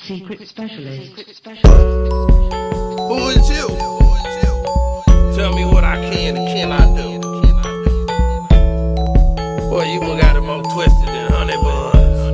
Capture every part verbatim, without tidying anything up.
Secret specialist. Who is you? Tell me what I can and cannot do. Boy, you one got it more twisted than honey buns.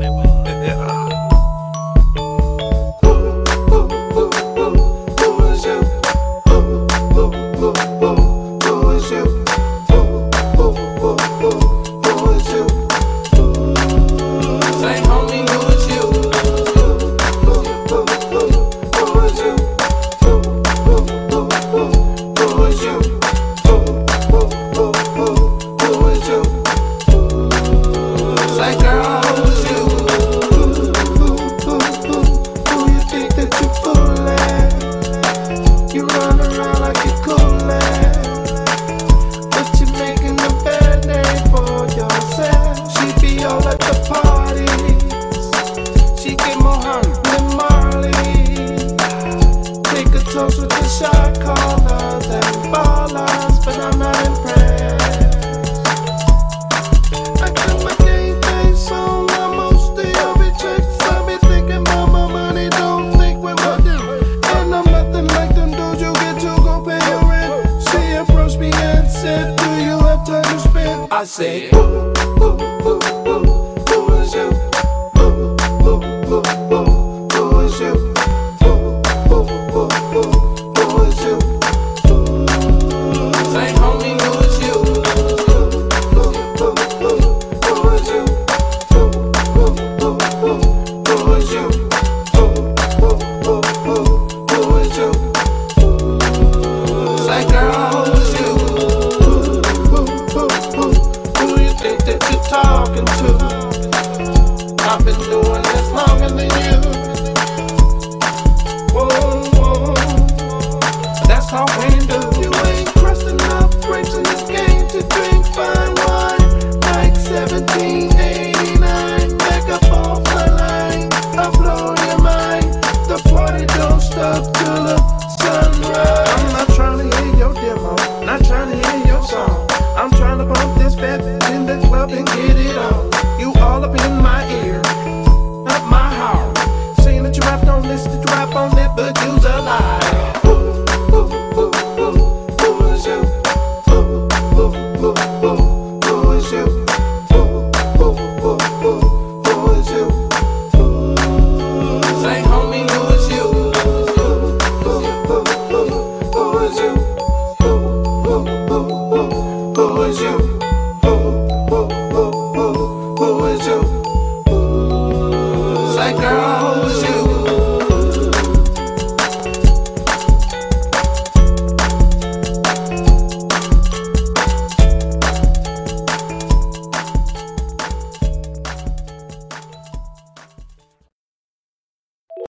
I say, ooh, ooh, ooh, ooh, who is you? Ooh, ooh, ooh, ooh, who is you? Ooh, ooh, ooh, ooh, who is you? Say, homie, who is you? Ooh, ooh, ooh, ooh, who is you? Ooh, ooh, ooh, ooh, who is you? Ooh, ooh, ooh, ooh, who is you? Say, girl, who is you? Talking to, I've been doing this longer than you. Whoa, whoa, that's how we do. You ain't crushed enough grapes in this game to drink fine wine. Like seventeen eighty-nine, back up off my line. I'll blow your mind. The party don't stop till the sunrise. I'm not trying to hear your demo, not trying to hear your song. I'm trying to bump this fat in the club and get it on.